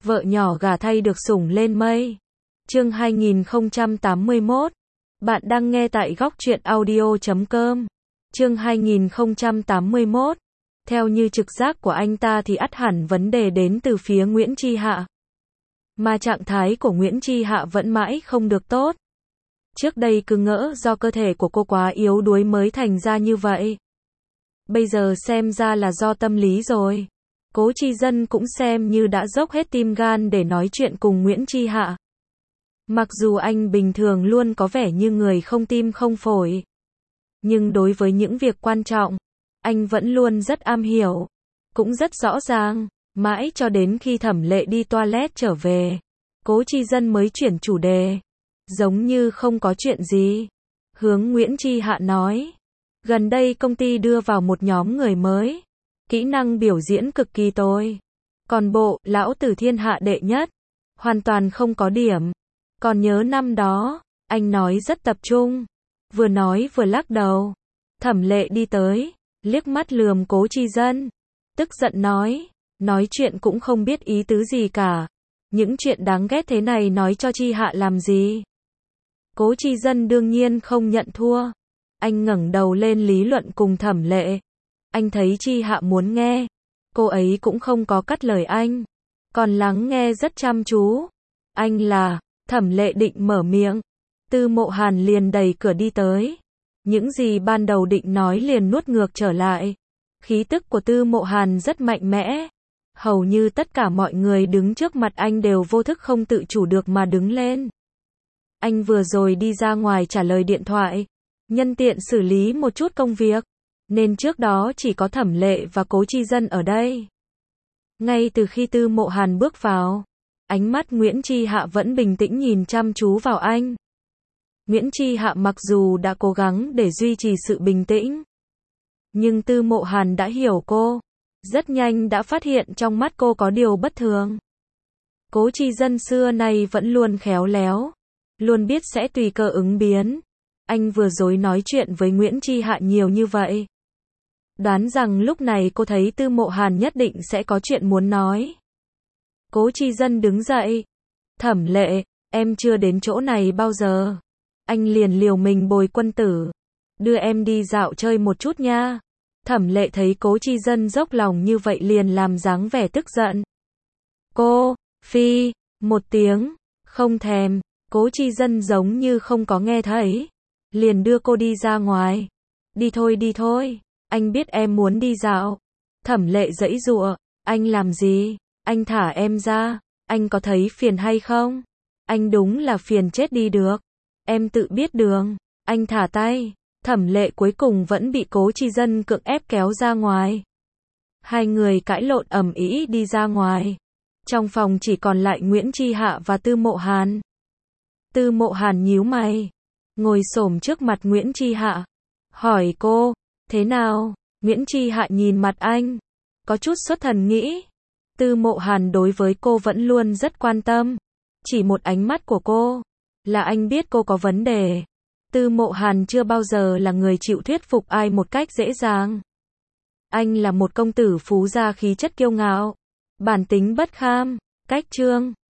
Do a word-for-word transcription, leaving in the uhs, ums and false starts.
Vợ nhỏ gả thay được sủng lên mây. Chương hai nghìn không trăm tám mươi mốt. Bạn đang nghe tại góc truyện audio chấm com. Chương hai nghìn không trăm tám mươi mốt. Theo như trực giác của anh ta thì ắt hẳn vấn đề đến từ phía Nguyễn Chi Hạ. Mà trạng thái của Nguyễn Chi Hạ vẫn mãi không được tốt. Trước đây cứ ngỡ do cơ thể của cô quá yếu đuối mới thành ra như vậy. Bây giờ xem ra là do tâm lý rồi. Cố Chi Dân cũng xem như đã dốc hết tim gan để nói chuyện cùng Nguyễn Chi Hạ. Mặc dù anh bình thường luôn có vẻ như người không tim không phổi. Nhưng đối với những việc quan trọng, anh vẫn luôn rất am hiểu. Cũng rất rõ ràng, mãi cho đến khi Thẩm Lệ đi toilet trở về. Cố Chi Dân mới chuyển chủ đề. Giống như không có chuyện gì. Hướng Nguyễn Chi Hạ nói. Gần đây công ty đưa vào một nhóm người mới. Kỹ năng biểu diễn cực kỳ tồi. Còn bộ, lão tử thiên hạ đệ nhất. Hoàn toàn không có điểm. Còn nhớ năm đó, anh nói rất tập trung. Vừa nói vừa lắc đầu. Thẩm Lệ đi tới, liếc mắt lườm Cố Chi Dân. Tức giận nói, nói chuyện cũng không biết ý tứ gì cả. Những chuyện đáng ghét thế này nói cho Chi Hạ làm gì? Cố Chi Dân đương nhiên không nhận thua. Anh ngẩng đầu lên lý luận cùng Thẩm Lệ. Anh thấy Chi Hạ muốn nghe. Cô ấy cũng không có cắt lời anh. Còn lắng nghe rất chăm chú. Anh là, Thẩm Lệ định mở miệng. Tư Mộ Hàn liền đẩy cửa đi tới. Những gì ban đầu định nói liền nuốt ngược trở lại. Khí tức của Tư Mộ Hàn rất mạnh mẽ. Hầu như tất cả mọi người đứng trước mặt anh đều vô thức không tự chủ được mà đứng lên. Anh vừa rồi đi ra ngoài trả lời điện thoại. Nhân tiện xử lý một chút công việc. Nên trước đó chỉ có Thẩm Lệ và Cố Chi Dân ở đây. Ngay từ khi Tư Mộ Hàn bước vào, ánh mắt Nguyễn Chi Hạ vẫn bình tĩnh nhìn chăm chú vào anh. Nguyễn Chi Hạ mặc dù đã cố gắng để duy trì sự bình tĩnh, nhưng Tư Mộ Hàn đã hiểu cô. Rất nhanh đã phát hiện trong mắt cô có điều bất thường. Cố Chi Dân xưa nay vẫn luôn khéo léo, luôn biết sẽ tùy cơ ứng biến. Anh vừa rồi nói chuyện với Nguyễn Chi Hạ nhiều như vậy. Đoán rằng lúc này cô thấy Tư Mộ Hàn nhất định sẽ có chuyện muốn nói. Cố Chi Dân đứng dậy. Thẩm Lệ, em chưa đến chỗ này bao giờ. Anh liền liều mình bồi quân tử. Đưa em đi dạo chơi một chút nha. Thẩm Lệ thấy Cố Chi Dân dốc lòng như vậy liền làm dáng vẻ tức giận. Cô, phi, một tiếng, không thèm. Cố Chi Dân giống như không có nghe thấy. Liền đưa cô đi ra ngoài. Đi thôi đi thôi. Anh biết em muốn đi dạo. Thẩm Lệ giãy giụa. Anh làm gì? Anh thả em ra. Anh có thấy phiền hay không? Anh đúng là phiền chết đi được. Em tự biết đường. Anh thả tay. Thẩm Lệ cuối cùng vẫn bị Cố Chi Dân cưỡng ép kéo ra ngoài. Hai người cãi lộn ầm ĩ đi ra ngoài. Trong phòng chỉ còn lại Nguyễn Chi Hạ và Tư Mộ Hàn. Tư Mộ Hàn nhíu mày. Ngồi xổm trước mặt Nguyễn Chi Hạ. Hỏi cô, thế nào? Nguyễn Chi Hạ nhìn mặt anh. Có chút xuất thần nghĩ. Tư Mộ Hàn đối với cô vẫn luôn rất quan tâm. Chỉ một ánh mắt của cô, là anh biết cô có vấn đề. Tư Mộ Hàn chưa bao giờ là người chịu thuyết phục ai một cách dễ dàng. Anh là một công tử phú gia khí chất kiêu ngạo. Bản tính bất kham, cách trương.